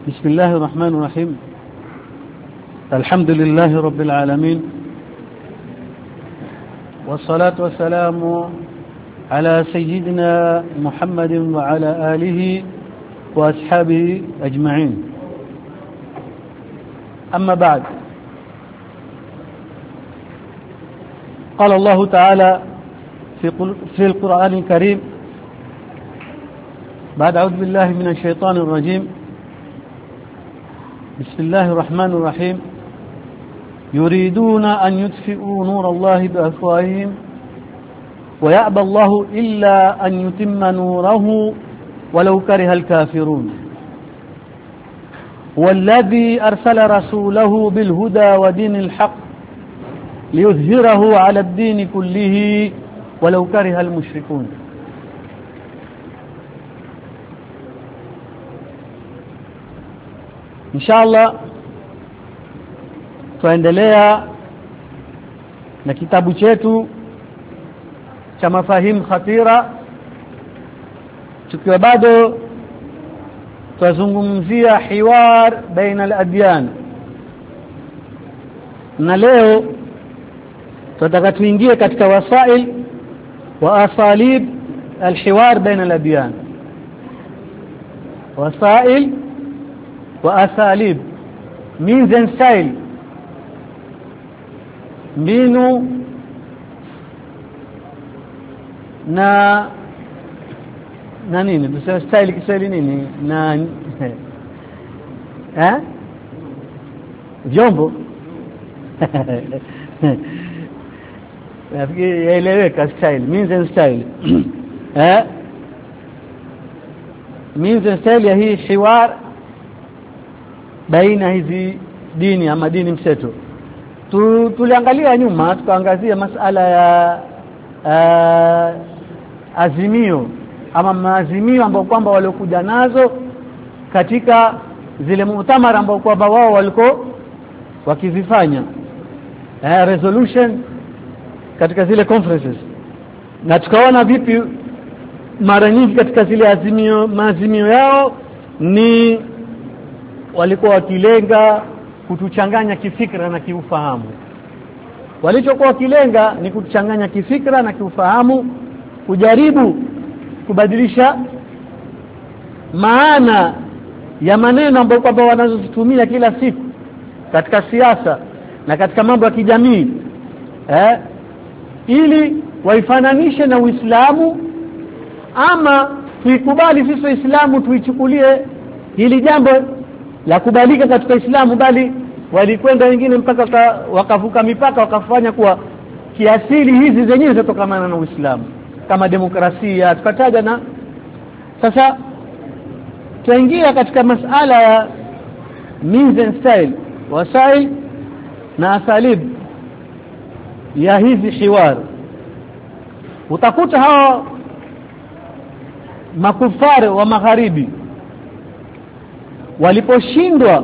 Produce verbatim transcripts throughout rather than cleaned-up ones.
بسم الله الرحمن الرحيم. الحمد لله رب العالمين، والصلاة والسلام على سيدنا محمد وعلى آله وأصحابه أجمعين. أما بعد، قال الله تعالى في القرآن الكريم بعد أعوذ بالله من الشيطان الرجيم، بسم الله الرحمن الرحيم. يريدون أن يطفئوا نور الله بأفواههم ويأبى الله إلا أن يتم نوره ولو كره الكافرون. والذي أرسل رسوله بالهدى ودين الحق ليظهره على الدين كله ولو كره المشركون. Inshallah tuendelea na kitabu chetu cha mafahim khatira, tukiwa bado tuzungumzia hiwar baina al-adyan, na leo tunataka tuingie katika wasail wa asalib al-hiwar baina al-adyan. Wasail wa asalib, means and style, mbinu na na nini tuseme style Kiswahili nini na eh vyombo nafikiri yaeleweka. Style, means and style eh means and style ya hii hiwar baina hizi dini ama dini mseto. Tu, tuliangalia nyuma tukaangazia masala ya uh, azimio ama maazimio ambayo kwamba waliokuja nazo katika zile mutamara ambao kwamba wao waliko wakizifanya, uh, resolution katika zile conferences, na tukaona vipi mara nyingi katika zile azimio maazimio yao ni walikuwa wakilenga kutuchanganya kifikra na kiufahamu. Walichokuwa wakilenga ni kutuchanganya kifikra na kiufahamu, kujaribu kubadilisha maana ya maneno ambayo kwamba wanazotumia kila siku katika siasa na katika mambo ya kijamii, eh ili waifananishe na Uislamu, ama tuikubali sisi Waislamu tuichukulie hili jambo la kubalika katika Uislamu, bali walikwenda wengine mpaka wakavuka mipaka wakafanya kuwa kiasili hizi zenyewe zitokana na Uislamu kama demokrasia tukataja. Na sasa tuingia katika masala ya means and style, wasail na asalib ya hizi hiwar. Utakuta hao makufari wa magharibi waliposhindwa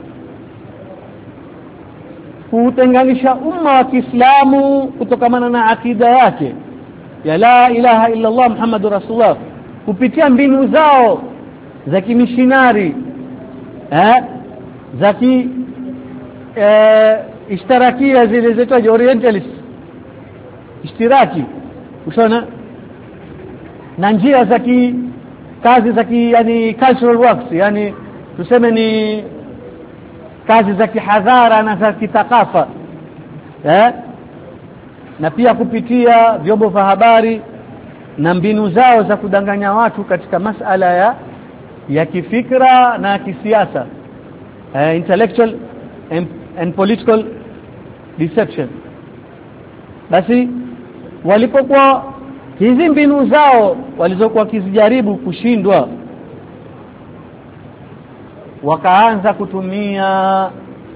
kutenganisha umma wa Kiislamu kutokana na akida yake ya la ilaha illa Allah Muhammadur Rasulullah kupitia mbinu zao za kimishinari, eh za ki eh, ishtirakia zile zetu orientalist ishtiraki, ushaona, na njia za ki kazi za ki yani cultural works, yani tuseme ni kazi za kihadhara na za kitakafa, eh na pia kupitia vyombo vya habari na mbinu zao za kudanganya watu katika masala ya ya kifikra na kisiasa, eh, intellectual and, and political deception. Basi walipokuwa hizi mbinu zao walizokuwa kizijaribu kushindwa, wakaanza kutumia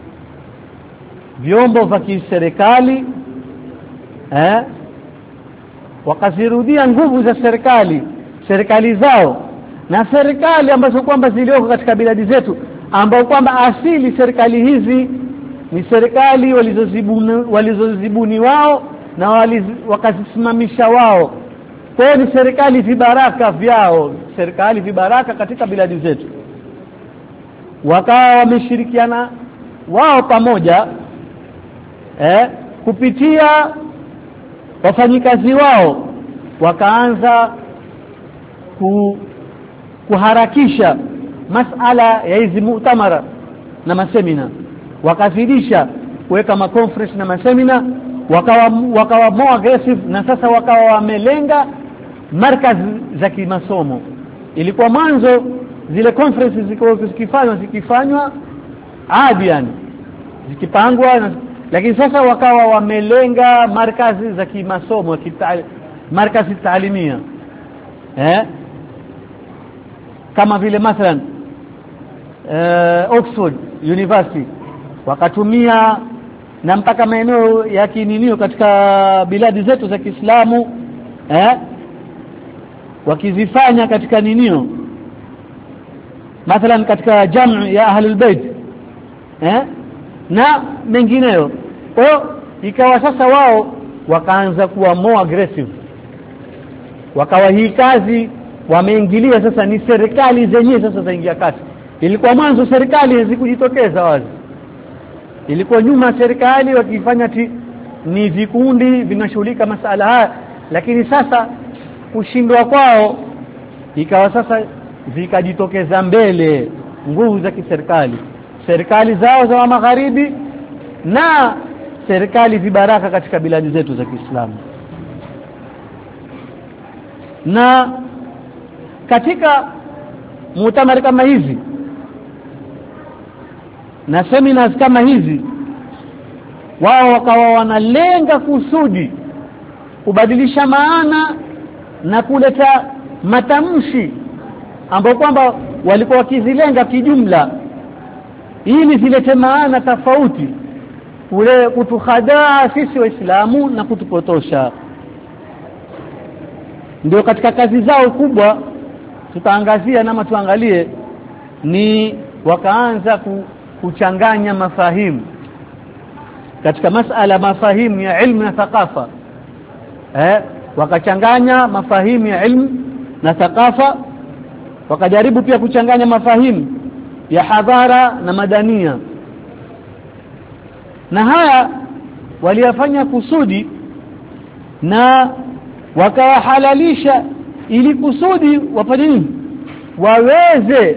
vyombo vya kiserikali, eh wakazirudia nguvu za serikali serikali zao na serikali ambazo kwamba zilioko katika biladi zetu, ambao kwamba asili serikali hizi ni serikali walizozibuni walizozibuni wao na waliz, wakazisimamisha wao. Kwa hiyo ni serikali vibaraka vyao, serikali vibaraka katika biladi zetu. wakawa wameshirikiana wao pamoja eh kupitia wafanyikazi wao wakaanza ku, kuharakisha masala ya hizi mu'tamara na masemina, wakazidisha kuweka ma conference na masemina, wakawa wakawa more aggressive, na sasa wakawa wamelenga markazi za kimasomo. Ilikuwa mwanzo zile conferences zilikuwa zikifanywa zikifanywa adi yani zikipangwa, lakini sasa wakawa wamelenga markazi za kimasomo, markazi taalimia eh kama vile mathalan uh, Oxford University, wakatumia na mpaka maeneo ya kininio katika biladi zetu za Kiislamu eh wakizifanya katika ninio, mathalan katika jamu ya Ahlul Bait eh na mengineyo. Kwa ikawa sasa wao wakaanza kuwa more aggressive, wakawa hii kazi wameingilia sasa, ni serikali zenyewe sasa zaingia kati. Ilikuwa mwanzo serikali hazikujitokeza wazi, ilikuwa nyuma serikali wakifanya ti, ni vikundi vinashughulika masala haya, lakini sasa kushindwa kwao ikawa sasa vikajitokeza mbele nguvu za kiserikali, serikali zao za magharibi na serikali vibaraka katika biladi zetu za Kiislamu. Na katika mutamari kama hizi na seminars kama hizi, wao wakawa wanalenga kusudi kubadilisha maana na kuleta matamshi ambapo kwamba walikuwa wakizilenga kijumla ili zilete maana tofauti, kule kutuhadaa sisi Waislamu na kutupotosha. Ndio katika kazi zao kubwa tutaangazia na tuangalie ni wakaanza kuchanganya mafahimu katika masala mafahimu ya ilmu na thaqafa eh wakachanganya mafahimu ya ilmu na thaqafa, wakajaribu pia kuchanganya mafahimu ya hadhara na madania, na haya waliyafanya kusudi na wakahalalisha ili kusudi wafanye nini, waweze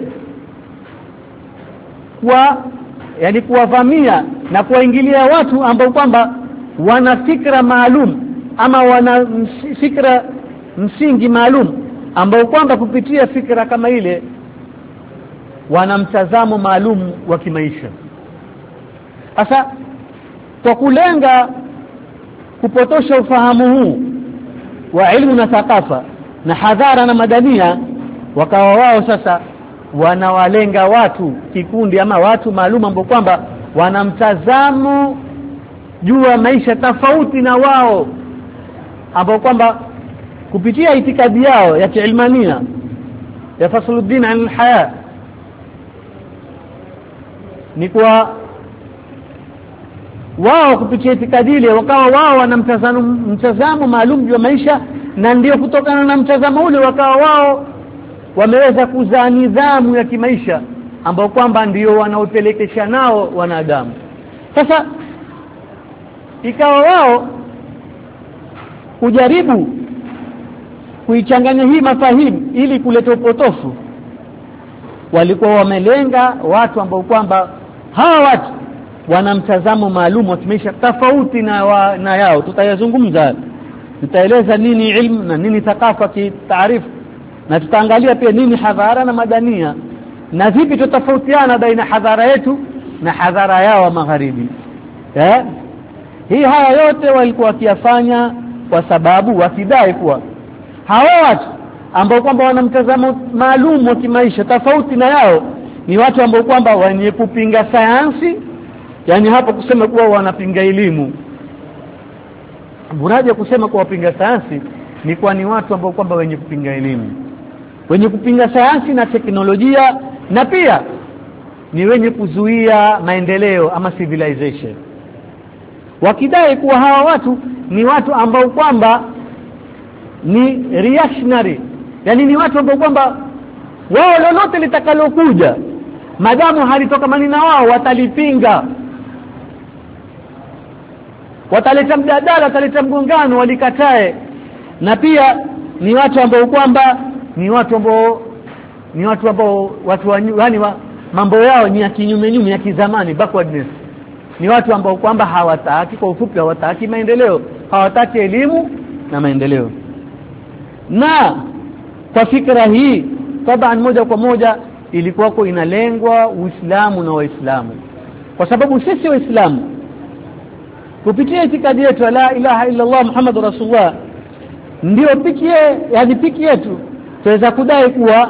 kwa yani kuwavamia na kuwaingilia watu ambao kwamba wana fikra maalum ama wana fikra msingi maalum, ambao kwamba kupitia fikra kama ile wana mtazamo maalum wa kimaisha. Sasa kwa kulenga kupotosha ufahamu huu wa ilmu na thaqafa na hadhara na madania, wakawa wao sasa wanawalenga watu kikundi ama watu maalum ambao kwamba wana mtazamo juu ya maisha tofauti na wao, ambao kwamba kupitia itikadi yao ya kiilmania ya Fasluddin al-Haya ni kwa wao kupitia itikadi ile wakawa wao wana mtazamo mtazamo maalum juu ya maisha, na ndio kutokana na mtazamo ule wakawa wao wameweza kuzaa nidhamu ya kimaisha ambao kwamba ndio wanaopelekesha nao wanadamu. Sasa ikawa wao kujaribu kuichanganya hii mafahimu ili kuleta upotofu, walikuwa wamelenga watu ambao kwamba hawa watu wana mtazamo maalum wa kimaisha tofauti na, wa, na yao. Tutayazungumza, tutaeleza nini ilmu na nini thaqafa kitaarifu, na tutaangalia pia nini hadhara na madania na vipi tutafautiana baina hadhara yetu na hadhara yao magharibi eh hii. Haya yote walikuwa wakiyafanya kwa sababu wakidai kuwa hawa watu ambao kwamba wana mtazamo maalum wa kimaisha tofauti na yao ni watu ambao kwamba wenye kupinga sayansi, yani hapo kusema kuwa wanapinga elimu. Muraja kusema kuwa wapinga sayansi ni kwa ni watu ambao kwamba wenye kupinga elimu, wenye kupinga sayansi na teknolojia, na pia ni wenye kuzuia maendeleo ama civilization, wakidai kuwa hawa watu ni watu ambao kwamba ni reactionary, yani ni watu ambao kwamba wao lolote litakalokuja madamu halitokamani na wao watalipinga, wataleta mjadala, wataleta mgongano, walikatae. Na pia ni watu ambao kwamba ni watu ambao ni watu ambao watu yani wa, mambo yao ni ya kinyume nyume, ya kizamani, backwardness. Ni watu ambao kwamba hawataki, kwa ufupi hawataki maendeleo, hawataki elimu na maendeleo. Na kwa fikra hii taban moja kwa moja ilikuwa kwa inalengwa Uislamu na Waislamu, kwa sababu sisi Waislamu kupitia itikadi yetu la ilaha illa Allah Muhammadur Rasulullah ndio pikie, yani piki yetu tuweza kudai kuwa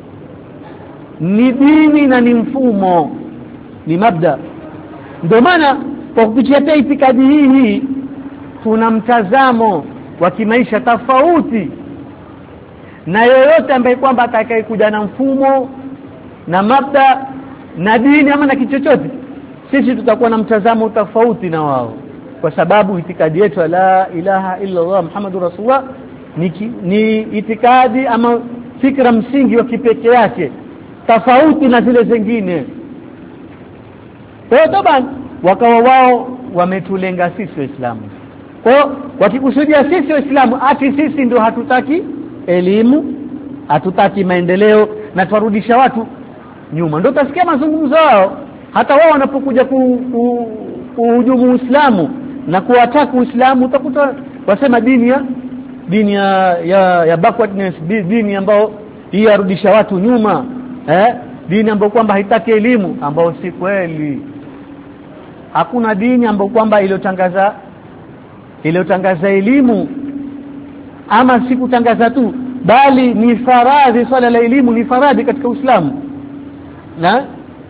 ni dini na ni mfumo, ni mabda. Ndio maana kwa kupitia itikadi hii hii tuna mtazamo wa kimaisha tofauti na yoyote ambaye kwamba atakayekuja na mfumo na mabda na dini ama na kitu chochote. Sisi tutakuwa na mtazamo tofauti na wao, kwa sababu itikadi yetu la ilaha illa Allah Muhammadur Rasulullah ni, ni itikadi ama fikra msingi wa kipekee yake tofauti na zile zingine. Kwa hiyo taban wakawa wao wametulenga sisi Waislamu. Kwa hiyo wakikusudia sisi Waislamu ati sisi ndio hatutaki elimu, hatutaki maendeleo na twarudisha watu nyuma. Ndio utasikia mazungumzo yao hata wao wanapokuja kuhujumu Uislamu na kuwataka Uislamu, utakuta wasema dini ya dini ya ya, ya backwardness, dini ambayo yarudisha watu nyuma, eh dini ambayo kwamba haitaki elimu, ambao si kweli. Hakuna dini ambayo kwamba iliyotangaza iliyotangaza elimu, ama si kutangaza tu, bali ni faradhi. Swala la elimu ni faradhi katika Uislamu. Na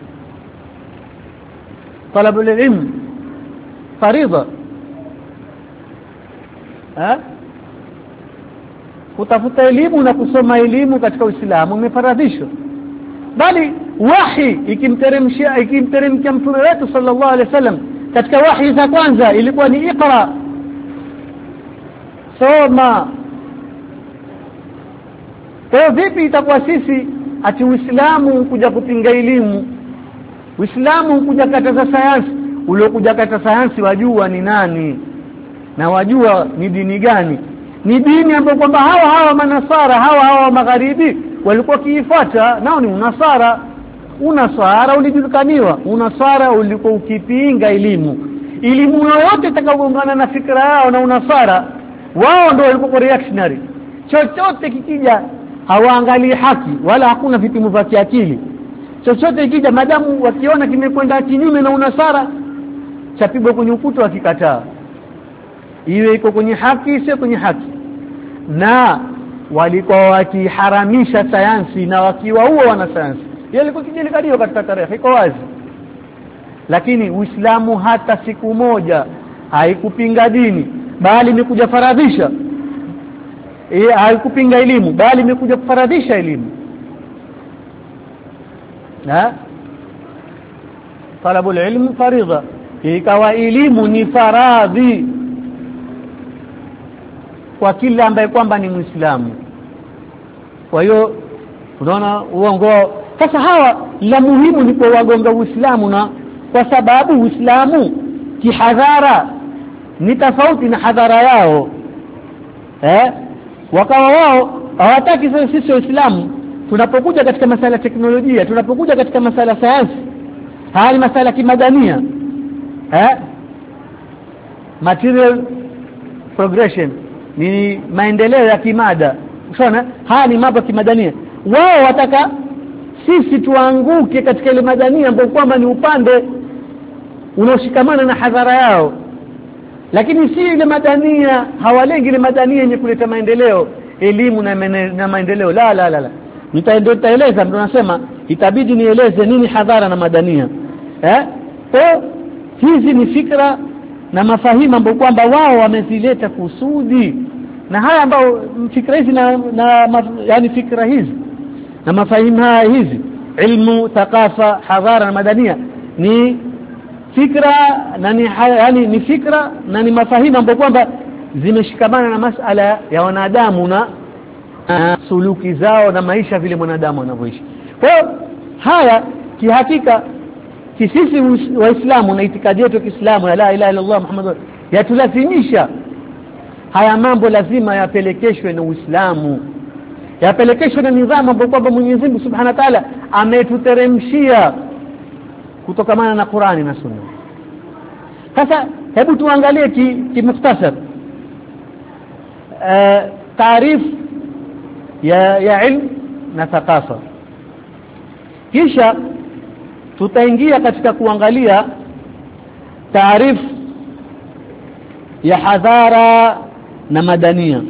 talabul ilm faridha, eh kutafuta elimu na kusoma elimu katika Uislamu umefaradhishwa. Bali wahi ikimteremshia ikimteremkia mtume wetu sallallahu alaihi wasallam, katika wahi za kwanza ilikuwa ni iqra, soma. Kwa vipi itakuwa sisi ati Uislamu kuja kupinga elimu, Uislamu kuja kataza sayansi? Uliokuja kataza sayansi wajua ni nani na wajua ni dini gani? Ni dini ambayo kwamba hawa hawa manasara hawa hawa magharibi walikuwa kiifuata, nao ni unasara. Unasara ulijulikaniwa, unasara ulikuwa ukipinga elimu. Elimu yoyote itakayogongana na fikra yao na unasara, wao ndio walikuwa reactionary. Chochote kikija hawaangalii haki wala hakuna vipimo vya kiakili. Chochote kikija madamu wakiona kimekwenda kinyume na unasara, chapigwa kwenye ukuta wakikataa, iwe iko kwenye haki sio kwenye haki. Na walikuwa wakiharamisha sayansi na wakiwaua wana sayansi. Hiyo ilikuwa kijulikaniwa katika tarehe, iko wazi. Lakini Uislamu hata siku moja haikupinga dini, bali imekuja faradhisha. E, haikupinga elimu, bali imekuja kufaradhisha elimu. Na talabul ilm faridha, ikawa elimu ni faradhi kwa kila ambaye kwamba ni Muislamu. Kwa hiyo unaona uongo. Sasa hawa la muhimu ni kwa wagonga Uislamu, na kwa sababu Uislamu kihadhara ni tofauti na hadhara yao, eh wakawa wao hawataki sisi Waislamu tunapokuja katika masala ya teknolojia, tunapokuja katika masala ya sayansi, hali masala kimadania, eh material progression, ni maendeleo ya kimada. Unaona haya ni mambo kimadania. Wao wataka sisi tuanguke katika ile madania ambayo kwamba ni upande unaoshikamana na hadhara yao, lakini si ile madania. Hawalengi ile madania yenye kuleta maendeleo, elimu na, na maendeleo. La la la la nitaendeleza, ndio nasema itabidi nieleze nini hadhara na madania. Eh kwa hizi ni fikra na mafahimu ambayo kwamba wao wamezileta kusudi. Na haya ambao fikra hizi na, na maf, yani fikra hizi na mafahimu haya hizi, ilmu, thaqafa, hadhara na madania, ni fikra na ni yani ni fikra na ni mafahimu ambayo kwamba zimeshikamana na masala ya wanadamu na uh, suluki zao na maisha vile mwanadamu anavyoishi. Kwa hiyo haya kihakika sisi waislamu na itikadi yetu ya Kiislamu ya la ilaha illa Allah Muhammadur yatulazimisha haya mambo lazima yapelekeshwe na Uislamu, yapelekeshwe na nidhamu ambayo kwamba Mwenyezi Mungu Subhanahu wa Ta'ala ametuteremshia kutokamana na Qur'ani na Sunna. Sasa hebu tuangalie kimukhtasar ki uh, taarif ya ya ilm na thaqafa, kisha tutaingia katika kuangalia taarif ya hadhara na madania.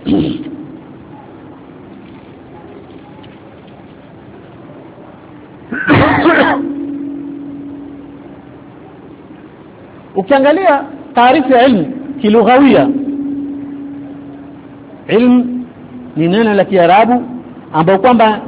ukiangalia taarifu ya ilmu kilughawia, ilmu ni neno la Kiarabu ambao kwamba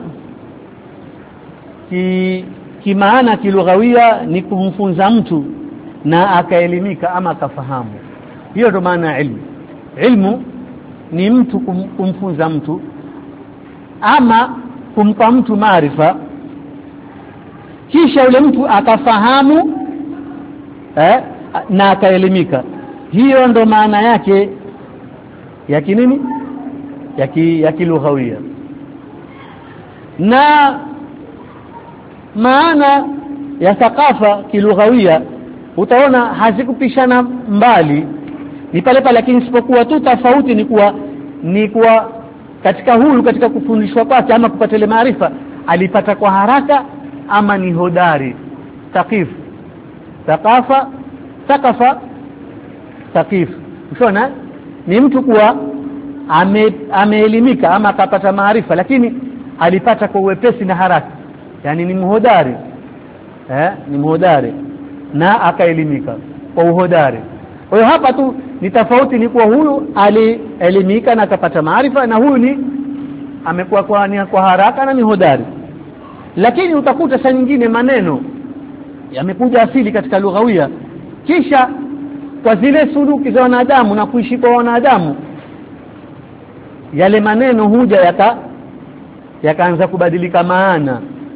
ki kimaana kilughawia ni kumfunza mtu na akaelimika ama akafahamu. Hiyo ndo maana ilmu. Ilmu ni mtu kum, kumfunza mtu ama kumpa mtu maarifa kisha yule mtu akafahamu eh, na akaelimika. Hiyo ndo maana yake ya kinini ya ki, ya kilughawia. Na maana ya thaqafa kilughawia utaona hazikupishana mbali, ni pale pale, lakini isipokuwa tu tofauti ni kuwa ni kuwa katika huyu katika kufundishwa kwake ama kupata ile maarifa alipata kwa haraka ama ni hodari. Thaqif, thaqafa, thaqafa, thaqif. Unaona ni mtu kuwa ame, ameelimika ama akapata maarifa lakini alipata kwa uwepesi na haraka, yani ni mhodari eh ni mhodari na akaelimika kwa uhodari. Kwa hiyo hapa tu ni tofauti, ni kwa huyu alielimika na akapata maarifa na huyu ni amekuwa kwa nia kwa haraka na ni hodari. Lakini utakuta saa nyingine maneno yamekuja asili katika lughawia, kisha kwa zile suluki za wanadamu na kuishi kwa wanadamu yale maneno huja yaka yakaanza kubadilika maana.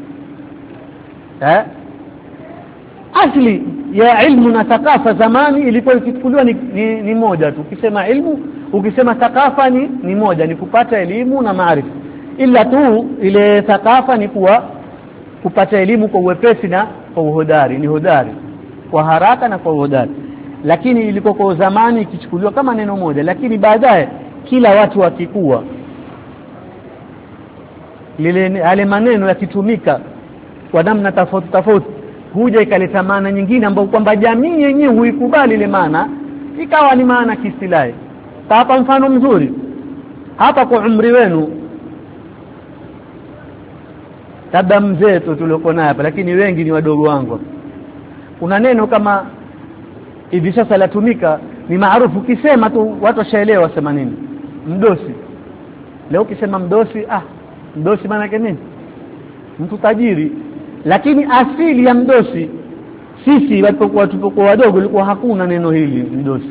Eh asli ya ilmu na thaqafa zamani ilikuwa ikichukuliwa ni, ni, ni moja tu. Ukisema ilmu, ukisema thaqafa ni, ni moja, ni kupata elimu na maarifa. Ila tu ile thaqafa ni kuwa kupata elimu kwa uwepesi na kwa uhodari, ni hodari kwa haraka na kwa uhodari. Lakini ilikuwa kwa zamani ikichukuliwa kama neno moja, lakini baadaye kila watu wakikua lile yale maneno yakitumika kwa namna tofauti tofauti huja ikaleta maana nyingine ambayo kwamba jamii yenyewe huikubali ile maana, ikawa ni maana kiistilahi. Hapa mfano mzuri hapa kwa umri wenu, labda mzee tu tulioko naye hapa, lakini wengi ni wadogo wangu. Kuna neno kama hivi sasa latumika, ni maarufu, kisema tu watu washaelewa wasema nini, mdosi. Leo ukisema mdosi, ah mdosi maana yake nini? Mtu tajiri. Lakini asili ya mdosi sisi walipokuwa tupokuwa wadogo ilikuwa hakuna neno hili mdosi.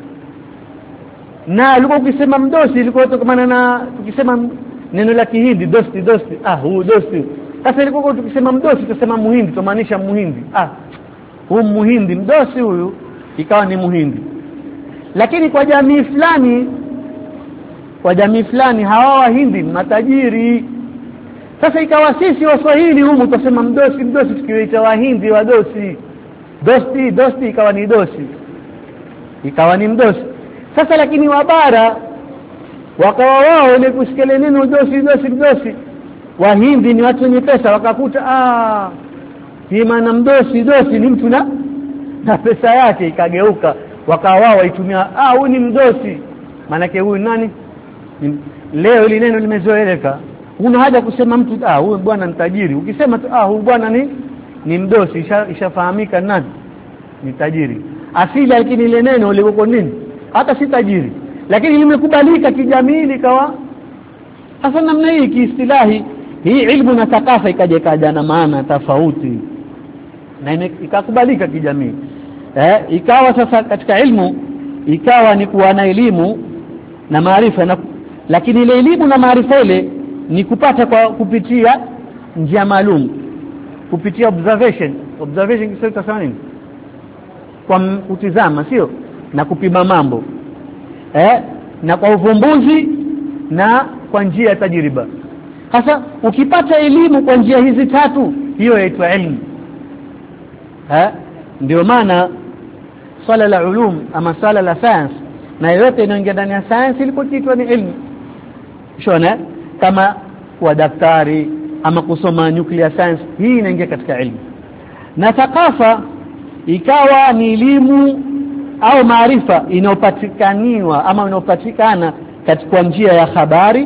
Na ilikuwa ukisema mdosi ilikuwa kutokana na tukisema neno la Kihindi dosti dosti, ah huu dosti. Sasa ilikuwa tukisema mdosi tusema muhindi, tumaanisha muhindi. Ah huu muhindi, mdosi huyu, ikawa ni muhindi. Lakini kwa jamii fulani kwa jamii fulani hawa wahindi matajiri. Sasa ikawa sisi Waswahili humu tusema mdosi mdosi, tukiwaita wahindi wadosi. Dosti dosti ikawa ni dosi, ikawa ni mdosi. Sasa lakini wabara wakawa wao ile kusikia neno dosi dosi dosi, wahindi ni watu wenye pesa, wakakuta ah hii maana mdosi dosi ni mtu na na pesa yake, ikageuka wakawa wao waitumia ah huyu ni mdosi, maana yake huyu nani. Leo ile neno limezoeleka, una haja kusema mtu ah huyu bwana ni tajiri. Ukisema tu ah huyu bwana ni ni mdosi, ishafahamika isha nani ni tajiri. Asili lakini ile neno liko nini, hata si tajiri, lakini limekubalika kijamii likawa. Sasa namna hii kiistilahi hii ilmu na thaqafa ikaja ikaja na maana tofauti na ikakubalika kijamii. Eh ikawa sasa katika ilmu ikawa ni kuwa na elimu na maarifa na, lakini ile elimu na maarifa ile ni kupata kwa kupitia njia maalum. kupitia observation. Observation kisema tutasema nini? Kwa kutizama, sio? Na kupima mambo. Eh? Na kwa uvumbuzi na kwa njia ya tajriba. Sasa ukipata elimu kwa njia hizi tatu, hiyo inaitwa elimu. Eh? Ndio maana swala la ulum ama swala la science na yote inaingia ndani ya science ilikoitwa ni elimu. Shona kama kuwa daktari ama kusoma nuclear science, hii inaingia katika elimu. Na thakafa ikawa ni elimu au maarifa inayopatikaniwa ama inayopatikana katika njia ya habari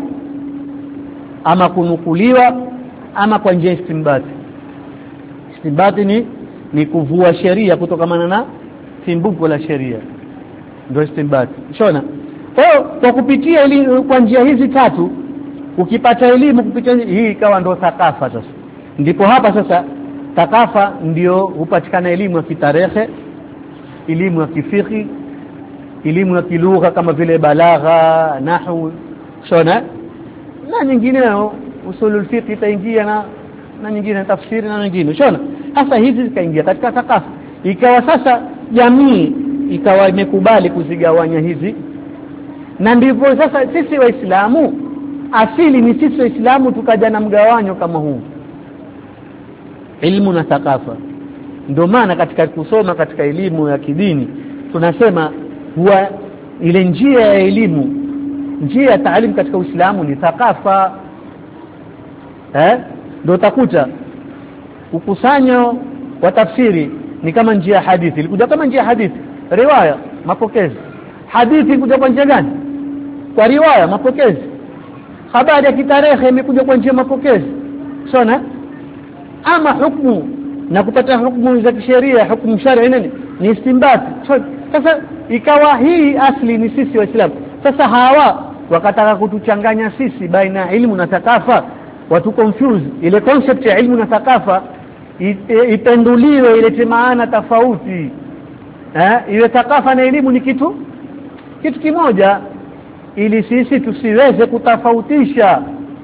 ama kunukuliwa ama kwa njia istinbati. Istinbati ni ni kuvua sheria kutokamana na timbuko la sheria, ndio istinbati. Shona kwa kwa kupitia elimu kwa njia hizi tatu, ukipata elimu kupitia hii ikawa ndio thakafa. Sasa ndipo hapa sasa thakafa ndio hupatikana elimu ya kitarehe, elimu ya kifiki, elimu ya kilugha kama vile balagha, nahwu, shona na nyingineyo, usulul fiqh itaingia na na nyingine tafsiri na nyingine. Shona sasa hizi zikaingia katika thakafa. Ikawa sasa jamii ikawa imekubali kuzigawanya hizi, na ndivyo sasa sisi Waislamu asili ni sisi Waislamu tukaja na mgawanyo kama huu, elimu na thakafa. Ndio maana katika kusoma katika elimu ya kidini tunasema huwa ile njia ya elimu, njia ya taalimu katika Uislamu ni thakafa. Eh? Ndio utakuta ukusanyo wa tafsiri ni kama njia ya hadithi, ilikuja kama njia ya hadithi, riwaya, mapokezi. Hadithi ilikuja kwa njia gani? Kwa riwaya, mapokezi. Habari ya kitarehe imekuja kwa njia mapokezi. Sawa? Ama hukumu na kupata hukumu za kisheria, hukumu shar'i nini? Ni istinbati. Sasa ikawa hii asli ni sisi Waislamu. Sasa hawa wakataka kutuchanganya sisi baina ya ilmu na thakafa, watu confuse ile concept ya ilmu na thakafa ipenduliwe ile maana tofauti. Eh, ile thakafa na elimu ni kitu kitu kimoja, ili sisi tusiweze kutofautisha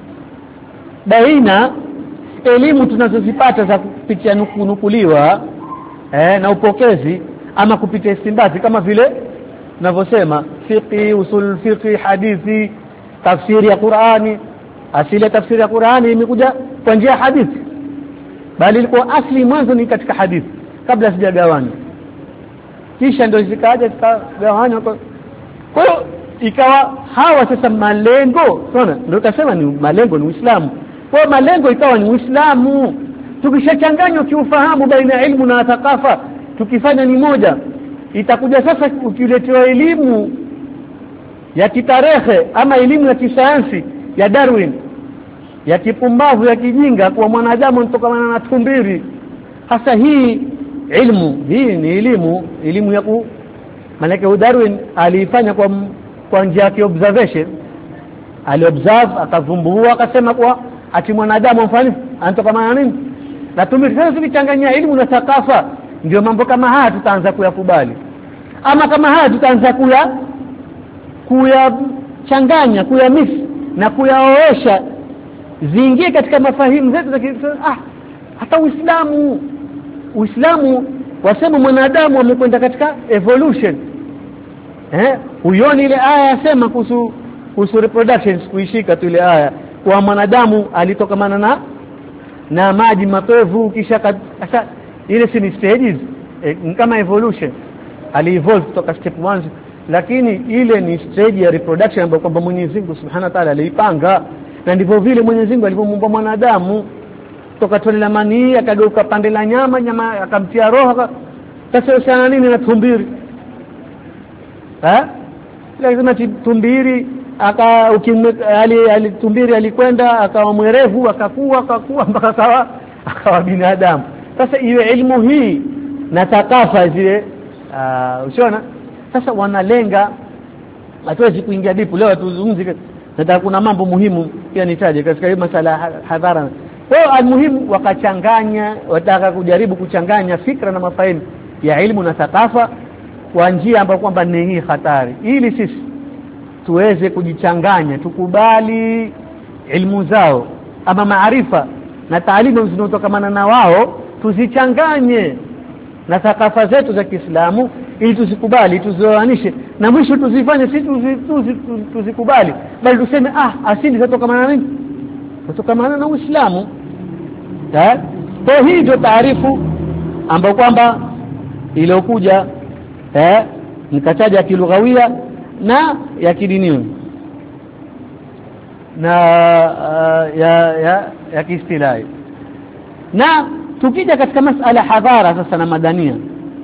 baina elimu tunazozipata za kupitia nukuliwa eh, na upokezi ama kupitia istinbati, kama vile ninavyosema fiqh, usul fiqh, hadithi, tafsiri ya Qur'ani. Asili ya tafsiri ya Qur'ani imekuja kwa njia ya hadithi, bali ilikuwa asli mwanzo ni katika hadithi kabla sijagawanywa, kisha ndio zikaja zikagawanywa. Kwa hiyo ikawa hawa sasa malengo, unaona, ndio tukasema ni malengo ni Uislamu. Kwa malengo ikawa ni Uislamu. Tukishachanganywa kiufahamu baina ya ilmu na thakafa, tukifanya ni moja, itakuja sasa ukiletewa elimu ya kitarehe ama elimu ya kisayansi ya Darwin, ya kipumbavu, ya kijinga, kwa mwanadamu kutokana na tumbiri. Hasa hii ilmu, hii ni elimu elimu ya ku maana Darwin aliifanya kwa kwa njia ya observation. Aliobserve, akavumbua, akasema kwa ati mwanadamu mfano anatokana na nini na tumbiri. Sasa tukichanganya elimu na thakafa, ndio mambo kama haya tutaanza kuyakubali. Ama kama haya tutaanza kuya kuyachanganya, kuyamix na kuyaoesha ziingie katika mafahimu zetu za ah hata Uislamu Uislamu wasema mwanadamu amekwenda katika evolution. Eh, uioni ile aya yasema kuhusu kuhusu reproduction, kuishika tu ile aya kwa mwanadamu alitokamana na na maji mapevu, kisha sasa ile si ni stages e, kama evolution, ali evolve kutoka step one, lakini ile ni stage ya reproduction ambayo kwamba Mwenyezi Mungu Subhanahu wa Ta'ala aliipanga. Na ndivyo vile Mwenyezi Mungu alivyomuumba mwanadamu kutoka tone la manii, akageuka pande la nyama, nyama akamtia roho. Sasa usana nini na tumbiri? Eh, lazima tumbiri aka ukimali alitumbiri alikwenda akawa mwerevu, akakua akakua mpaka akawa akawa binadamu. Sasa iwe elimu hii na thakafa zile uh, usiona. Sasa wanalenga, hatuwezi kuingia deep leo, tuzungumzie. Nataka kuna mambo muhimu pia nitaje katika hii masala hadhara. Kwa almuhimu wakachanganya, wataka kujaribu kuchanganya fikra na mafahimu ya elimu na thakafa kwa njia ambayo kwamba ni hii hatari, ili sisi tuweze kujichanganya, tukubali ilmu zao ama maarifa na taalimu zinazotokamana na wao tuzichanganye na thakafa zetu za Kiislamu ili tusikubali tuzioanishe na mwisho tuzifanye si tuzikubali bali tuseme ah asili zatokamana na nini zatokamana na Uislamu. eh kwa hii ndio taarifu ambayo kwamba iliyokuja eh nikataja kilughawia na ya kidini na uh, ya ya ya kiistilahi. Na tukija katika masala hadhara sasa na madania,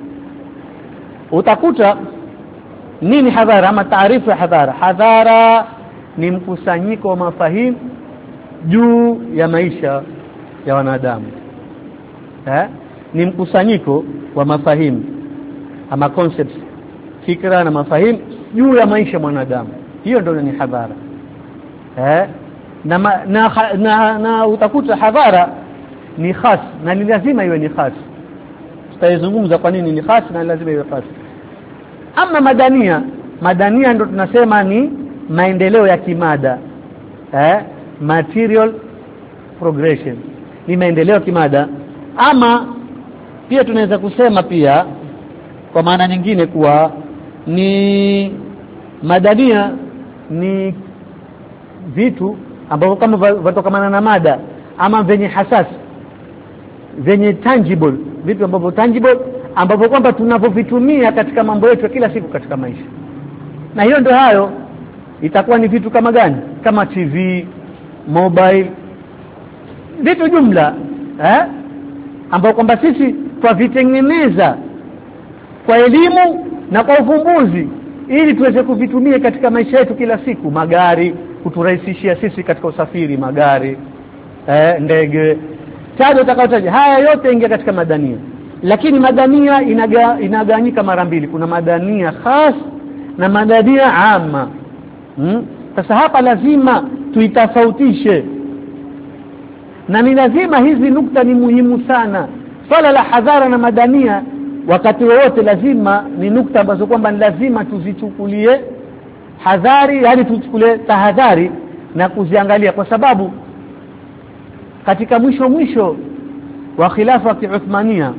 utakuta nini hadhara ama taarifu ya hadhara? Hadhara ni mkusanyiko wa mafahimu juu ya maisha ya wanadamu. eh ni mkusanyiko wa mafahimu ama concepts, fikra na mafahimu juu ya maisha ya mwanadamu. Hiyo ndio ni hadhara. eh na, na na na utakuta hadhara ni khas na ni lazima iwe ni khas. Tutazungumza kwa nini ni khas na lazima iwe khas. Ama madania, madania ndio tunasema ni maendeleo ya kimada, eh material progression, ni maendeleo ya kimada. Ama pia tunaweza kusema pia kwa maana nyingine kuwa ni madania ni vitu ambavyo kama vatokamana na mada ama venye hasasi, venye tangible, vitu ambavyo tangible ambavyo kwamba tunavyovitumia katika mambo yetu kila siku katika maisha. Na hiyo ndio hayo itakuwa ni vitu kama gani? Kama T V, mobile, vitu jumla eh ambao kwamba sisi twavitengeneza kwa elimu na kwa ufumbuzi ili tuweze kuvitumia katika maisha yetu kila siku. Magari kuturahisishia sisi katika usafiri, magari, eh ndege, tajo utakaotaja, haya yote ingia katika madania. Lakini madania inaga, inagawanyika mara mbili. Kuna madania khas na madania amma. hmm? Sasa hapa lazima tuitofautishe, na ni lazima hizi nukta ni muhimu sana. Swala la hadhara na madania wakati wote lazima ni nukta ambazo kwamba ni lazima tuzichukulie hadhari, yani tuchukulie tahadhari na kuziangalia, kwa sababu katika mwisho mwisho wa khilafa ya Uthmania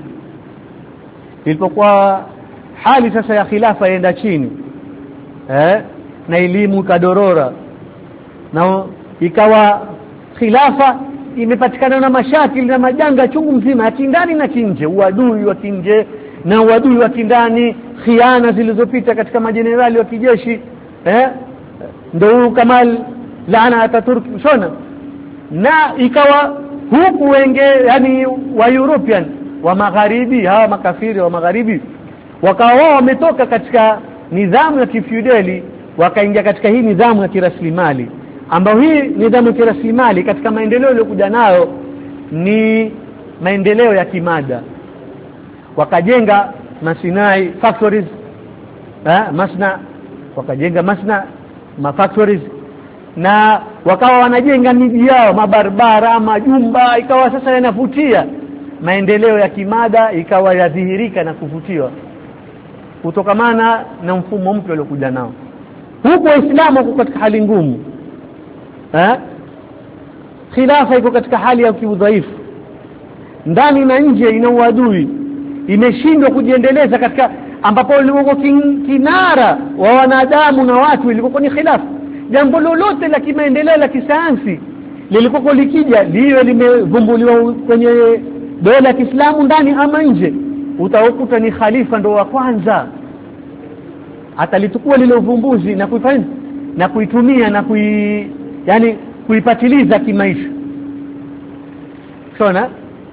ilipokuwa hali sasa ya khilafa yaenda chini, eh na elimu kadorora, na ikawa khilafa imepatikana na mashakili na majanga chungu mzima ya kindani na kinje, uadui wa kinje na uadui wa kindani, khiana zilizopita katika majenerali wa kijeshi, eh ndio Kamal laana Ataturk shona, na ikawa huku wenge yani wa European wa magharibi, hawa makafiri wa magharibi wakawa wao wametoka katika nidhamu ya kifeudali wakaingia katika hii nidhamu ya kiraslimali, ambayo hii nidhamu ya kiraslimali katika maendeleo yaliyokuja nayo ni maendeleo ya kimada. Wakajenga masinai factories, eh masna, wakajenga masna ma factories, na wakawa wanajenga miji yao, mabarbara, majumba, ikawa sasa yanavutia. Maendeleo ya kimada ikawa yadhihirika na kuvutiwa kutokamana na mfumo mpya uliokuja nao. Huko Uislamu uko katika hali ngumu, eh khilafa iko katika hali ya kiudhaifu, ndani na nje ina uadui, imeshindwa kujiendeleza katika ambapo ilikuwa kinara wa wanadamu na watu ilikuwa ni khilafa. Jambo lolote la kimaendeleo la kisayansi lilikuwa likija liwe limevumbuliwa kwenye dola ya Kiislamu ndani ama nje, utakuta ni khalifa ndo wa kwanza atalitukua lile uvumbuzi na kuifanya na kuitumia na kui yani kuipatiliza kimaisha. Shona,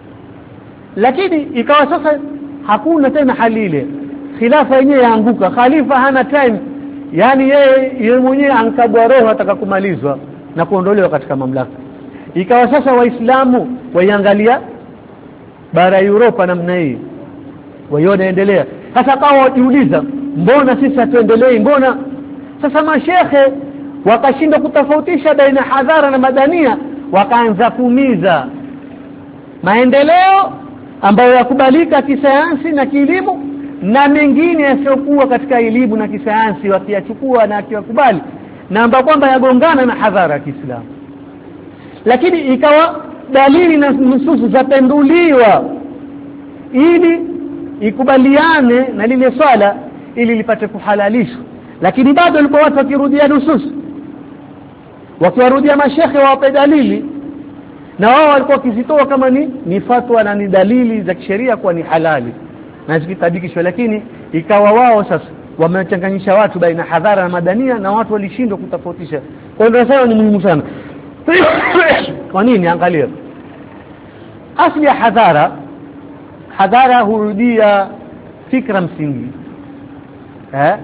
lakini ikawa sasa hakuna tena hali ile, khilafa yenyewe yaanguka, khalifa hana time, yani yeye yeye mwenyewe ankabwa roho atakakumalizwa na kuondolewa katika mamlaka. Ikawa sasa waislamu waiangalia bara Europa namna hii, waiona endelea. Sasa kawa wajiuliza, mbona sisi hatuendelei? Mbona sasa mashehe wakashinda kutofautisha baina hadhara na madania, wakaanza kumiza maendeleo ambayo yakubalika kisayansi na kielimu na mengine yasiyokuwa katika elimu na kisayansi, wakiyachukua na akiyakubali na ambapo kwamba yagongana na hadhara ya Kiislamu. Lakini ikawa dalili na nususu zapenduliwa ili ikubaliane na lile swala ili lipate kuhalalishwa. Lakini bado walikuwa watu wakirudia nususu, wakiwarudia mashekhe wawape dalili, na wao walikuwa wakizitoa kama ni ni fatwa na ni dalili za kisheria kwa ni halali na zikitabikishwa. Lakini ikawa wao sasa wamechanganyisha watu baina hadhara na madania, na watu walishindwa kutofautisha. Kwa hiyo ndio ni muhimu sana. Kwa nini? Angalia asli ya hadhara. Hadhara hurudia fikra msingi, eh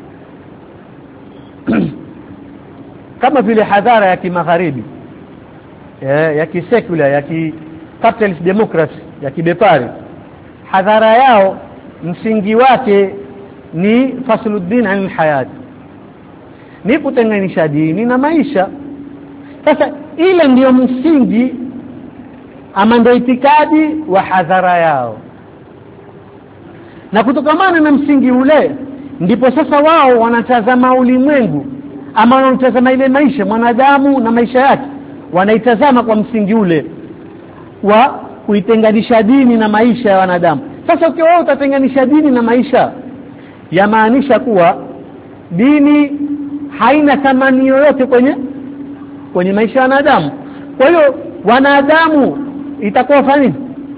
kama vile hadhara ya kimagharibi, eh ya kisecular, ya ki capitalist democracy, ya kibepari. Hadhara yao msingi wake ni fasluddin anil hayat, ni kutenganisha dini na maisha. Sasa ile ndiyo msingi ama ndio itikadi wa hadhara yao, na kutokamana na msingi ule ndipo sasa wao wanatazama ulimwengu ama wanatazama ile maisha mwanadamu na maisha yake, wanaitazama kwa msingi ule wa kuitenganisha dini na maisha ya wanadamu. Sasa ukiwa wewe utatenganisha dini na maisha, yamaanisha kuwa dini haina thamani yoyote kwenye kwenye maisha ya wanadamu. Kwa hiyo wanadamu itakuwa fani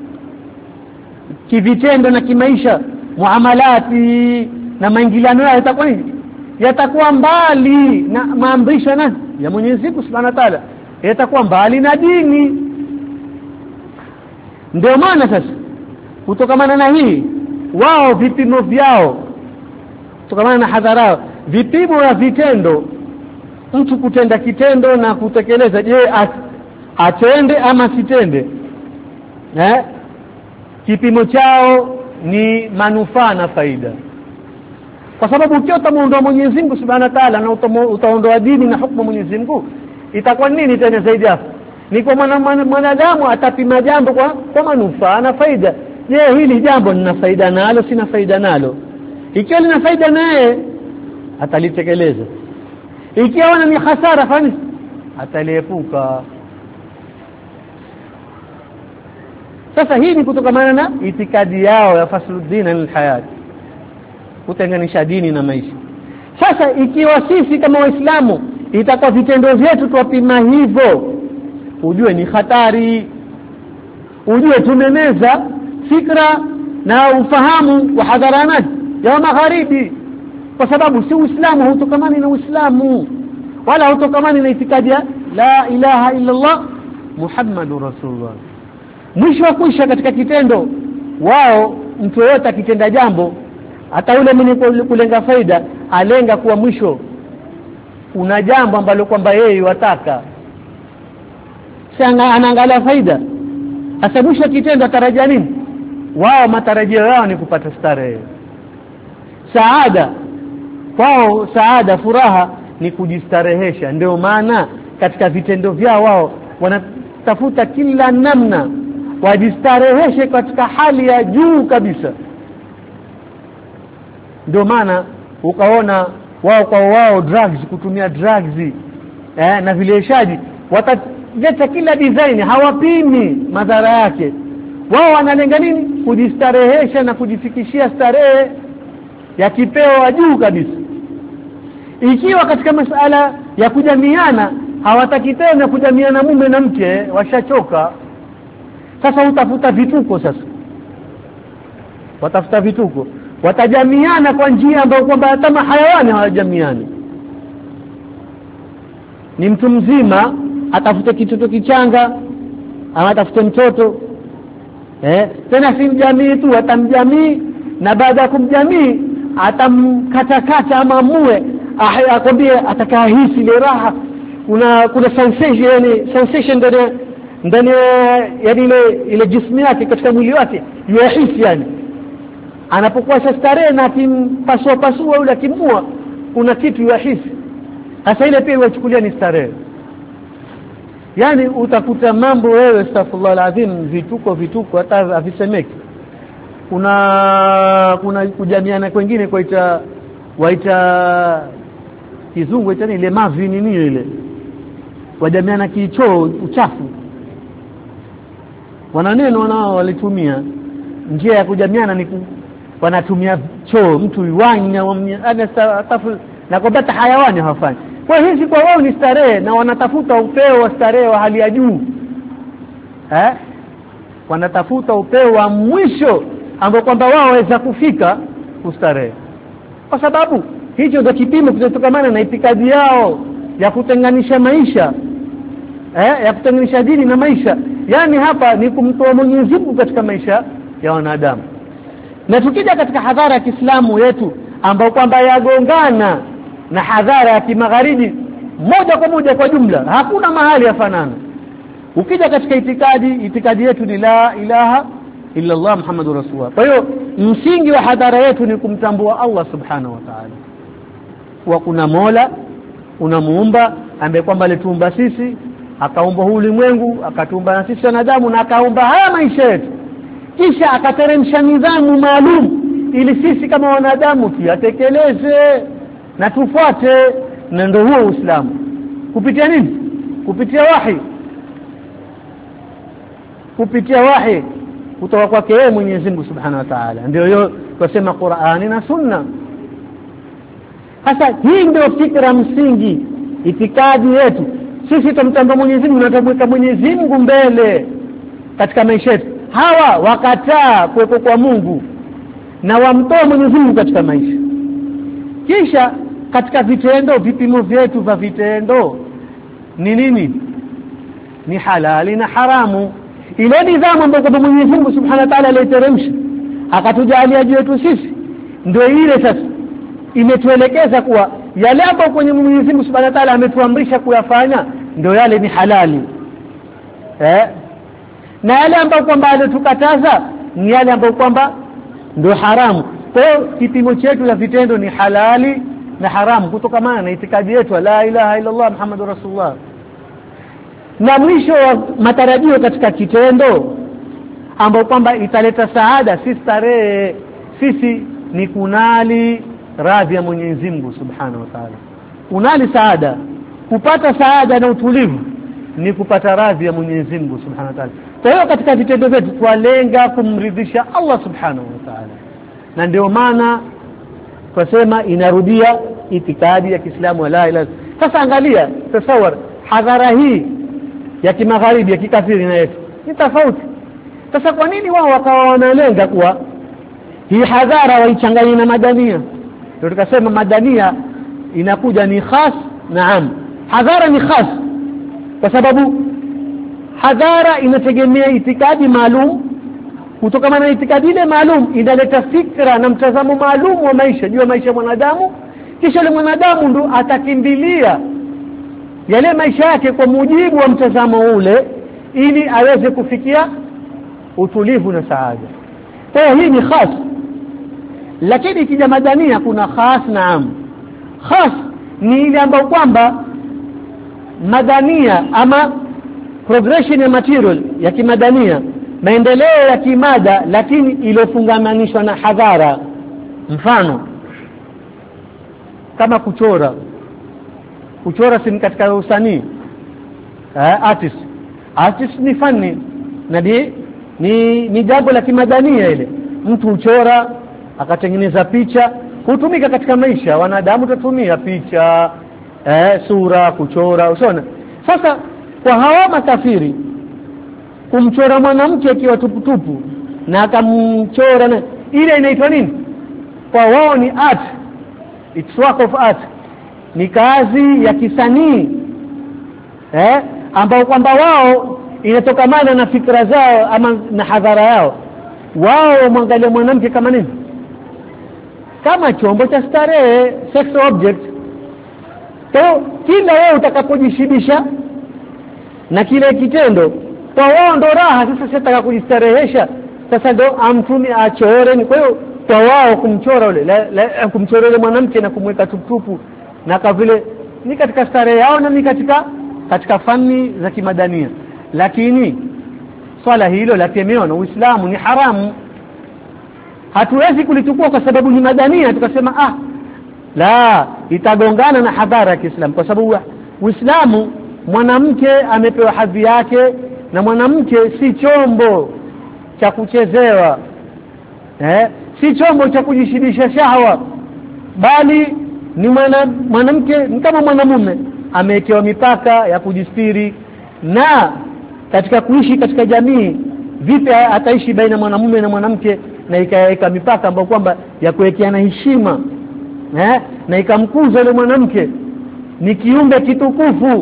kivitendo na kimaisha, muamalati na maingiliano yao itakuwa nini? Yatakuwa mbali na maamrisho na ya Mwenyezi Mungu Subhanahu wa Ta'ala, yatakuwa mbali na dini. Ndio maana sasa kutokamana na hii wao vipimo vyao, kutokamana na hadhara, vipimo vya vitendo, mtu kutenda kitendo na kutekeleza, je atende ama sitende, eh kipimo chao ni manufaa na faida. Kwa sababu ukiwa utamuondoa Mwenyezi Mungu Subhanahu wa Ta'ala na utaondoa dini na hukumu Mwenyezi Mungu, itakuwa nini tena zaidi hapo? Ni kwa mwanadamu atapima jambo kwa kwa manufaa na faida. Je, hili jambo lina faida nalo, sina faida nalo? Ikiwa lina faida naye atalitekeleza, ikiwa ni hasara fani ataliepuka. Sasa hii ni kutokamana na itikadi yao ya fasluddin anil hayat, kutenganisha dini na maisha. Sasa ikiwa sisi kama Waislamu itakuwa vitendo vyetu tuwapima hivyo, ujue ni hatari, ujue tumemeza fikra na ufahamu wa hadharana ya magharibi, kwa sababu si Uislamu hutokamani na Uislamu, wala hutokamani na itikadi ya la ilaha illa Allah Muhammadur Rasulullah. Mwisho wa kuisha katika kitendo wao, mtu yote akitenda jambo, hata yule mwenye kulenga faida alenga kuwa mwisho una jambo ambalo kwamba yeye wataka, sanga anaangalia faida. Sasa mwisho kitendo atarajia nini? Wao matarajio yao ni kupata starehe, saada. Wao saada, furaha ni kujistarehesha. Ndio maana katika vitendo vyao wao wanatafuta kila namna wajistareheshe katika hali ya juu kabisa. Ndio maana ukaona wao kwa wao drugs, kutumia drugs eh, na vileshaji wataleta kila design, hawapimi madhara yake. Wao wanalenga nini? Kujistarehesha na kujifikishia starehe ya kipeo wa juu kabisa. Ikiwa katika masala ya kujamiana, hawataki tena kujamiana mume na mke, washachoka. Sasa utafuta vituko. Sasa watafuta vituko, watajamiana kwa njia ambayo kwamba hata mahayawani hawajamiani. Ni mtu mzima atafute kitoto kichanga ama atafute mtoto, eh tena si mjamii tu, atamjamii, na baada ya kumjamii atamkatakata ama muwe akwambie atakaa hisi ile raha. Kuna kuna sensation, yani sensation ndani ndani yani ile ile jismu yake, katika mwili wake yuhisi, yani anapokuwa starehe na kimpasua pasua yule kimua, kuna kitu yuhisi. Sasa ile pia wachukulia ni starehe. Yani utakuta mambo wewe, astaghfirullah alazim, vituko vituko hata havisemeki. Kuna kuna kujamiana kwingine kwaita waita kizungu ita ile mavi nini ile, wajamiana kichoo uchafu. wananeno wanao walitumia njia ya kujamiana ni ku, wanatumia choo mtu yuwanya atafu na kupata hayawani hawafanyi. Kwa hiyo hizi kwa wao ni starehe na wanatafuta upeo wa starehe wa hali ya juu. Eh? Wanatafuta upeo wa mwisho ambao kwamba wao waweza kufika kustarehe. Kwa sababu hicho ndio kipimo kinachotokamana na itikadi yao ya kutenganisha maisha. Eh, ya kutenganisha dini na maisha. Yaani hapa ni kumtoa Mwenyezi Mungu katika maisha ya wanadamu. Na tukija katika hadhara ya Kiislamu yetu ambao kwamba yagongana na hadhara ya kimagharibi moja kwa moja kwa jumla, hakuna mahali yafanana. Ukija katika itikadi, itikadi yetu ni la ilaha illa Allah Muhammadur Rasulullah. Kwa hiyo msingi wa hadhara yetu ni kumtambua Allah Subhanahu wa Ta'ala. Wa kuna Mola, kuna Muumba ambaye kwamba alituumba sisi, akaumba huu ulimwengu, akatuumba na sisi wanadamu na akaumba haya maisha yetu. Kisha akateremsha nidhamu maalum ili sisi kama wanadamu tuyatekeleze na tufuate, na ndio huo Uislamu. Kupitia nini? Kupitia wahi. Kupitia wahi kutoka kwake yeye Mwenyezi Mungu Subhanahu wa Ta'ala. Ndio hiyo tunasema Qur'ani na Sunna. Sasa hii ndio fikra msingi, itikadi yetu. Sisi tumtambua Mwenyezi Mungu na tumweka Mwenyezi Mungu mbele katika maisha yetu. Hawa wakataa kuwepo kwa Mungu na wamtoa Mwenyezi Mungu katika maisha. Kisha katika vitendo, vipimo vyetu vya vitendo ni nini? Ni halali na haramu. Ile nidhamu ambayo kwa Mwenyezi Mungu Subhanahu wa Ta'ala aliteremsha akatujalia juu yetu sisi, ndio ile sasa imetuelekeza kuwa yale ambayo kwenye Mwenyezi Mungu Subhanahu wa Ta'ala ametuamrisha kuyafanya ndio yale ni halali. Eh? Na yale ambayo kwamba alitukataza ni yale ambayo kwamba ndio haramu. Kwa hiyo kipimo chetu la vitendo ni halali na haramu kutokana na itikadi yetu la ilaha illa Allah Muhammadur Rasulullah. Na mwisho wa matarajio katika kitendo ambao kwamba italeta saada, si starehe, sisi ni kunali radhi ya Mwenyezi Mungu Subhanahu wa Ta'ala. Kunali saada, kupata saada na utulivu ni kupata radhi ya Mwenyezi Mungu Subhanahu wa Ta'ala. Kwa hiyo katika vitendo vyetu twalenga kumridhisha Allah Subhanahu wa Ta'ala. Na ndio maana tunasema inarudia itikadi ya Kiislamu la ilaha illa. Sasa angalia, tasawar hadhara hii ya kimagharibi ya kikafiri na yetu ni tofauti. Sasa kwa nini wao wakawa wanalenga kuwa hii hadhara waichanganye na madania? Ndio tukasema madania inakuja ni khas, naam. Hadhara ni khas kwa sababu hadhara inategemea itikadi maalum. Kutokana na itikadi ile maalum inaleta fikra na mtazamo maalum wa maisha, juu ya maisha ya mwanadamu. Kisha yule mwanadamu ndo atakimbilia yale maisha yake kwa mujibu wa mtazamo ule ili aweze kufikia utulivu na saada. Kwa hiyo hii ni khas. Lakini kija madania kuna khas, naam. Khas ni ile ambayo kwamba madania ama progression ya material ya kimadania, maendeleo ya kimada, lakini ilofungamanishwa na hadhara. Mfano kama kuchora. Kuchora si katika usanii. Eh, artist. Artist ni fani na di, ni ni jambo la kimadania ile. Mtu uchora akatengeneza picha, hutumika katika maisha wanadamu, tutumia picha, eh, sura, kuchora, usiona. Sasa kwa hawa makafiri kumchora mwanamke akiwa tuputupu na akamchora na ile inaitwa nini? Kwa wao ni art. It's work of art. Ni kazi ya kisanii. Eh, ambao kwamba wao inatokamana na fikra zao ama na hadhara yao. Wao mwangalia mwanamke kama nini? Kama chombo cha starehe, sex object. Kwa kila wewe utakapojishibisha na kile kitendo, kwa wao ndo raha. Sasa sitaka kujistarehesha, sasa ndo amtumi achore. Kwa hiyo kwa wao kumchora yule, kumchora yule mwanamke na kumweka tuputupu na kwa vile ni katika starehe yao na ni katika katika fani za kimadania. Lakini swala hilo la kemewa na Uislamu ni haramu. Hatuwezi kulichukua kwa sababu ni madania tukasema ah la, itagongana na hadhara ya Kiislamu, kwa sababu Uislamu mwanamke amepewa hadhi yake na mwanamke si chombo cha kuchezewa, eh si chombo cha kujishibisha shahwa, bali ni mwanamke ni kama mwanamume amewekewa mipaka ya kujistiri, na katika kuishi katika jamii vipi ataishi baina mwanamume na mwanamke, na ikaweka mipaka ambayo kwamba ya kuwekeana heshima, eh na ikamkuza yule mwanamke ni kiumbe kitukufu,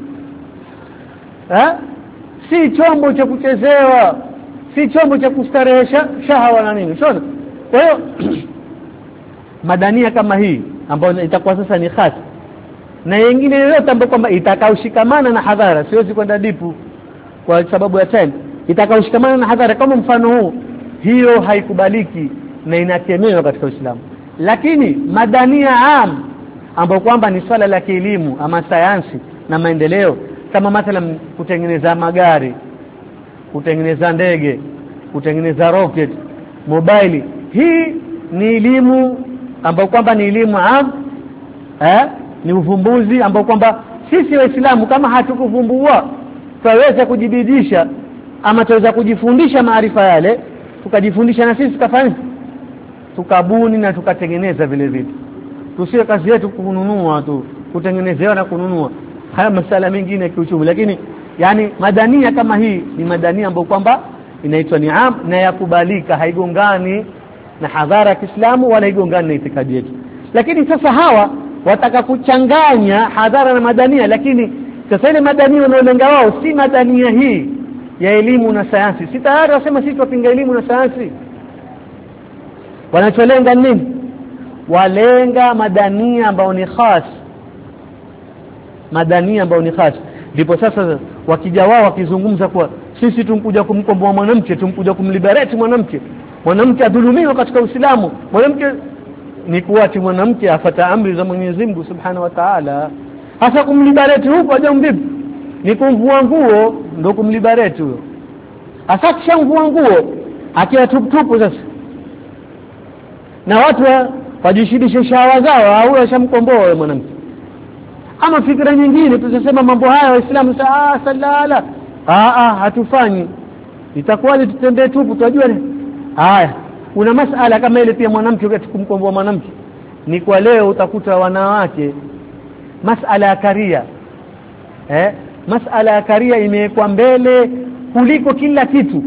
eh si chombo cha kuchezewa, si chombo cha kustarehesha shahawa na nini. Unaona? Kwa hiyo madania kama hii ambayo itakuwa sasa ni khas na nyingine yote ambayo kwamba itakaoshikamana na hadhara, siwezi kwenda dipu kwa sababu ya time, itakaoshikamana na hadhara kama mfano huu, hiyo haikubaliki na inakemewa katika Uislamu. Lakini madania am ambayo kwamba ni swala la kielimu ama sayansi na maendeleo, kama mathalan kutengeneza magari, kutengeneza ndege, kutengeneza rocket, mobile, hii ni elimu ambayo kwamba ni elimu am, eh ni uvumbuzi ambao kwamba sisi Waislamu kama hatukuvumbua tunaweza kujibidisha ama tunaweza kujifundisha maarifa yale, tukajifundisha na sisi tukafanya tukabuni na tukatengeneza vile vitu. Tusiwe kazi yetu kununua tu, kutengenezewa na kununua, haya masala mengine ya kiuchumi. Lakini yani madania kama hii ni madania ambayo kwamba inaitwa ni'am na yakubalika, haigongani na hadhara ya Kiislamu wala haigongani na itikadi yetu. Lakini sasa hawa wataka kuchanganya hadhara na madania, lakini sasa ile madania wanaolenga wao si madania hii ya elimu na sayansi. Si tayari wasema sisi tupinga elimu na sayansi. Wanacholenga nini? Walenga madania ambao ni khas, madania ambao ni khas. Ndipo sasa wakija wao wakizungumza kwa sisi tumkuja kumkomboa mwanamke, tumkuja kumliberate mwanamke, mwanamke adhulumiwa katika Uislamu, mwanamke ni kuati mwanamke afata amri za Mwenyezi Mungu Subhanahu wa Ta'ala. Hasa kumliberate huko aje mvipi? Ni kumvua nguo ndio kumliberate huyo. Hasa kishamvua nguo akiwa tuputupu sasa, na watu wajishibishe shahawa zao, au washamkomboa mwanamke. Ama fikra nyingine tutasema mambo haya Waislamu saa salala, ah ah hatufanyi, itakuwa tutembee tupu tunajua ni haya. Una masala kama ile pia mwanamke wakati kumkomboa mwanamke, ni kwa leo utakuta wanawake masala ya karia, eh masala ya karia imewekwa mbele kuliko kila kitu,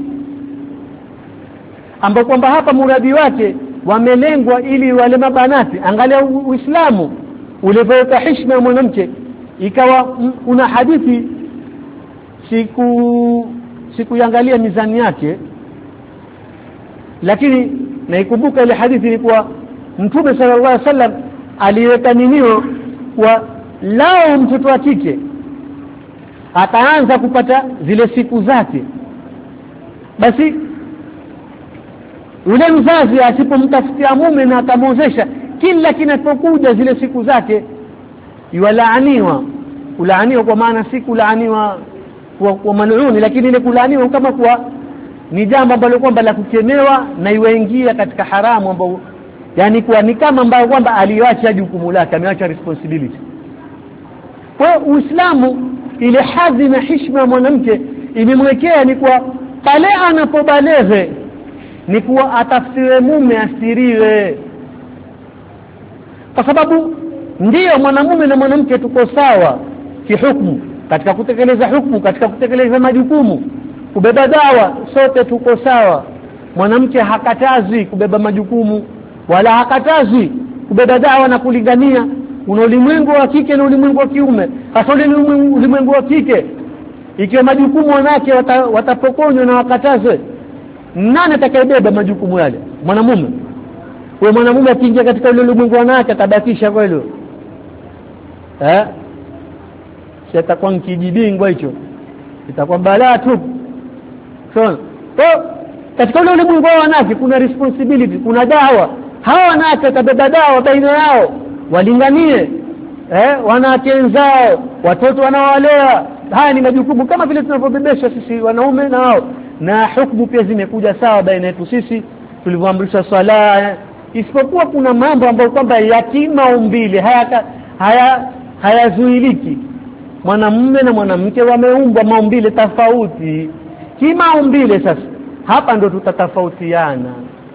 ambapo kwamba hapa muradi wake wamelengwa ili wale mabanati. Angalia Uislamu ulivyoweka heshima ya mwanamke, ikawa una hadithi siku sikuangalia mizani yake, lakini naikumbuka ile hadithi ilikuwa Mtume sallallahu alaihi wasallam aliweka ninio kwa lao mtoto wa kike ataanza kupata zile siku zake, basi ule mzazi asipomtafutia mume na akamwozesha kila kinapokuja zile siku zake yulaaniwa. Ulaaniwa kwa maana si kulaaniwa kwa, kwa manuuni, lakini ile kulaaniwa kama kwa ni jambo ambalo kwamba la kukemewa na iwaingia katika haramu, ambao yani kwa ni kama ambao kwamba aliacha jukumu lake, ameacha responsibility. Kwa Uislamu ile hadhi na heshima ya mwanamke imemwekea ni kwa pale anapobaleve ni kuwa atafutiwe mume astiriwe, kwa sababu ndiyo mwanamume na mwanamke tuko sawa kihukumu katika kutekeleza hukumu, katika kutekeleza majukumu, kubeba dawa sote tuko sawa. Mwanamke hakatazi kubeba majukumu wala hakatazi kubeba dawa na kulingania. Una ulimwengu wa kike na ulimwengu wa kiume. Hasa ulimwengu wa kike ikiwa majukumu wanawake watapokonywa na wakatazwe, nani atakayebeba majukumu yale? Mwanamume. Kwa mwanamume akiingia katika ule ulimwengu wanawake atabakisha kwa hilo, eh sitakuwa kijibingwa hicho, itakuwa balaa tu. So, so katika ule ulimwengu wa wanawake kuna responsibility, kuna dawa. Hawa wanawake watabeba dawa baina yao, walinganie eh wanawake wenzao, watoto wanaowalea. Haya ni majukumu kama vile tunavyobebesha sisi wanaume na wao, na hukumu pia zimekuja sawa baina yetu sisi tulivyoamrishwa swala, isipokuwa kuna mambo ambayo kwamba yatima umbile haya haya hayazuiliki mwanamume na mwanamke wameumbwa maumbile tofauti. Kimaumbile sasa hapa ndo tutatofautiana.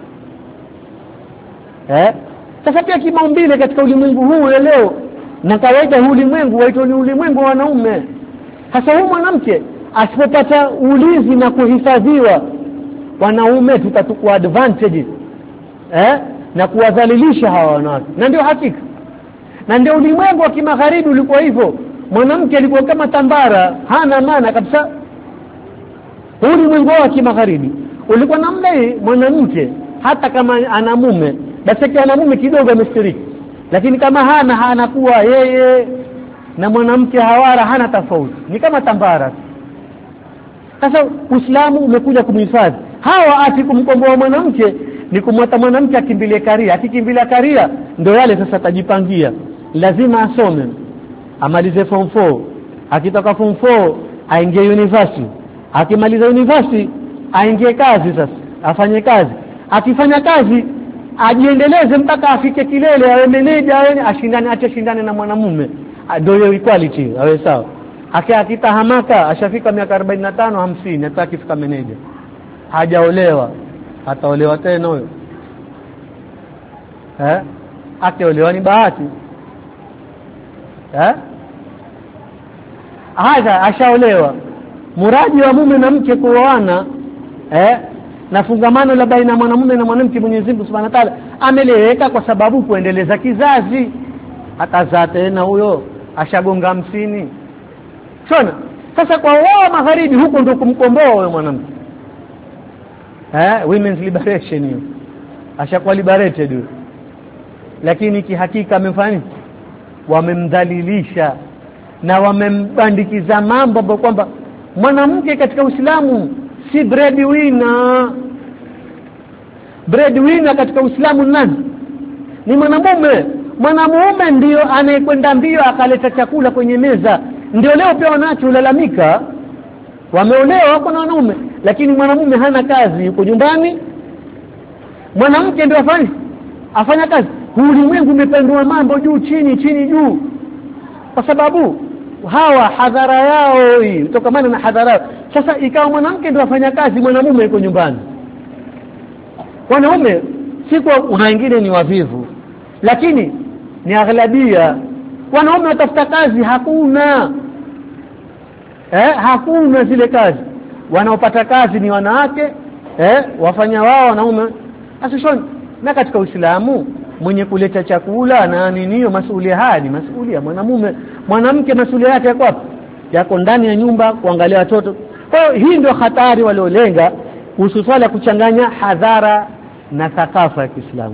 Eh? Sasa pia kimaumbile katika ulimwengu huu leo na kawaida huu ulimwengu waitwa ni ulimwengu wa wanaume. Sasa huyu mwanamke asipopata ulinzi na kuhifadhiwa, wanaume tutatukua advantage eh na kuwadhalilisha hawa wanawake. Na ndio hakika. Na ndio ulimwengu wa kimagharibi ulikuwa hivyo. Mwanamke alikuwa kama tambara, hana maana kabisa. Ulimwengu wa kimagharibi ulikuwa namna hii, mwanamke hata kama ana mume, basi kama ana mume kidogo amestiriki. Lakini kama hana hana kuwa yeye na mwanamke hawara hana tofauti. Ni kama tambara. Sasa Uislamu umekuja kumhifadhi. Hawa ati kumkomboa mwanamke ni kumwata mwanamke akimbilie karia. Akikimbilia karia ndio yale sasa tajipangia. Lazima asome. Amalize form four. Akitoka form four aingie university. Akimaliza university aingie kazi sasa. Afanye kazi. Akifanya kazi ajiendeleze mpaka afike kilele, awe manager, awe ashindane ache shindane na mwanamume. Ndio equality, awe sawa. Akia akitahamaka ashafika miaka arobaini na tano hamsini hataki kufika manager. Hajaolewa, ataolewa tena huyo. Eh? Akiolewa ni bahati. Eh? Haja ashaolewa. Muradi wa mume na mke kuoana eh na fungamano la baina mwanamume na mwanamke Mwenyezi Mungu Subhanahu wa Ta'ala ameleweka kwa sababu kuendeleza kizazi. Atazaa tena huyo ashagonga hamsini. Sona. Sasa kwa wao magharibi huko ndio kumkomboa huyo mwanamke. Eh, women's liberation hiyo. Ashakuwa liberated huyo. Lakini kihakika amefanya wamemdhalilisha na wamembandikiza mambo ambapo kwamba mwanamke katika Uislamu si breadwinner. Breadwinner katika Uislamu nani? Ni mwanamume. Mwanamume ndio anayekwenda mbio akaleta chakula kwenye meza. Ndio leo pia wanawake ulalamika wameolewa wako na wanaume, lakini mwanamume hana kazi, yuko nyumbani. Mwanamke ndio afanye afanya kazi. Ulimwengu umependua mambo juu chini chini juu. Kwa sababu hawa hadhara yao hii kutokamana na hadhara yao. Sasa ikawa mwanamke ndio afanya kazi, mwanamume yuko nyumbani. Wanaume siku una wengine ni wavivu, lakini ni aghlabia. Wanaume watafuta kazi hakuna. Eh, hakuna zile kazi. Wanaopata kazi ni wanawake, eh, wafanya wao wanaume. Asishoni na katika Uislamu mwenye kuleta chakula na ninio masuhulia hadi masuhulia mwanamume. Mwanamke masuhulia yake yako wapi? Yako ndani ya nyumba kuangalia watoto. Kwa hiyo hii ndio hatari waliolenga kuhusu swala kuchanganya hadhara na thakafa ya Kiislamu.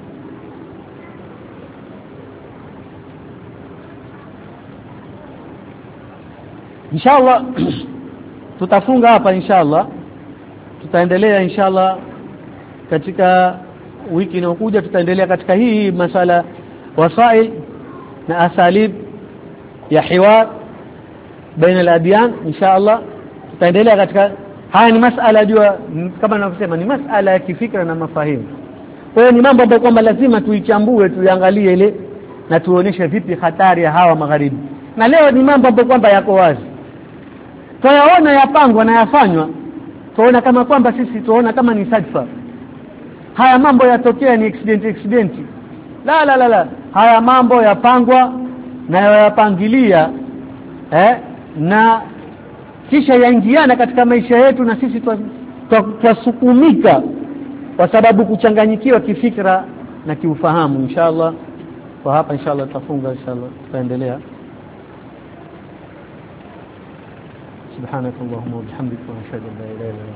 Inshallah tutafunga hapa inshallah. Tutaendelea inshallah katika wiki inayokuja, tutaendelea katika hii masala wasail na asalib ya hiwar baina al-adyan inshallah. Tutaendelea katika haya ni masala jua kama ninavyosema ni masala ya kifikra na mafahimu. Kwa hiyo ni mambo ambayo kwamba lazima tuichambue, tuiangalie ile na tuoneshe vipi hatari ya hawa magharibi. Na leo ni mambo ambayo kwamba yako wazi. Tunayaona yapangwa na yafanywa. Tunaona kama kwamba sisi tunaona kama ni sadfa. Haya mambo yatokea ni accident accident. La la la la. Haya mambo yapangwa na yapangilia eh na kisha yaingiana katika maisha yetu, na sisi twasukumika kwa sababu kuchanganyikiwa kifikra na kiufahamu. Inshallah kwa hapa inshallah tutafunga, inshallah tutaendelea. Subhanakallahumma wa bihamdika wa ashhadu an la ilaha illa anta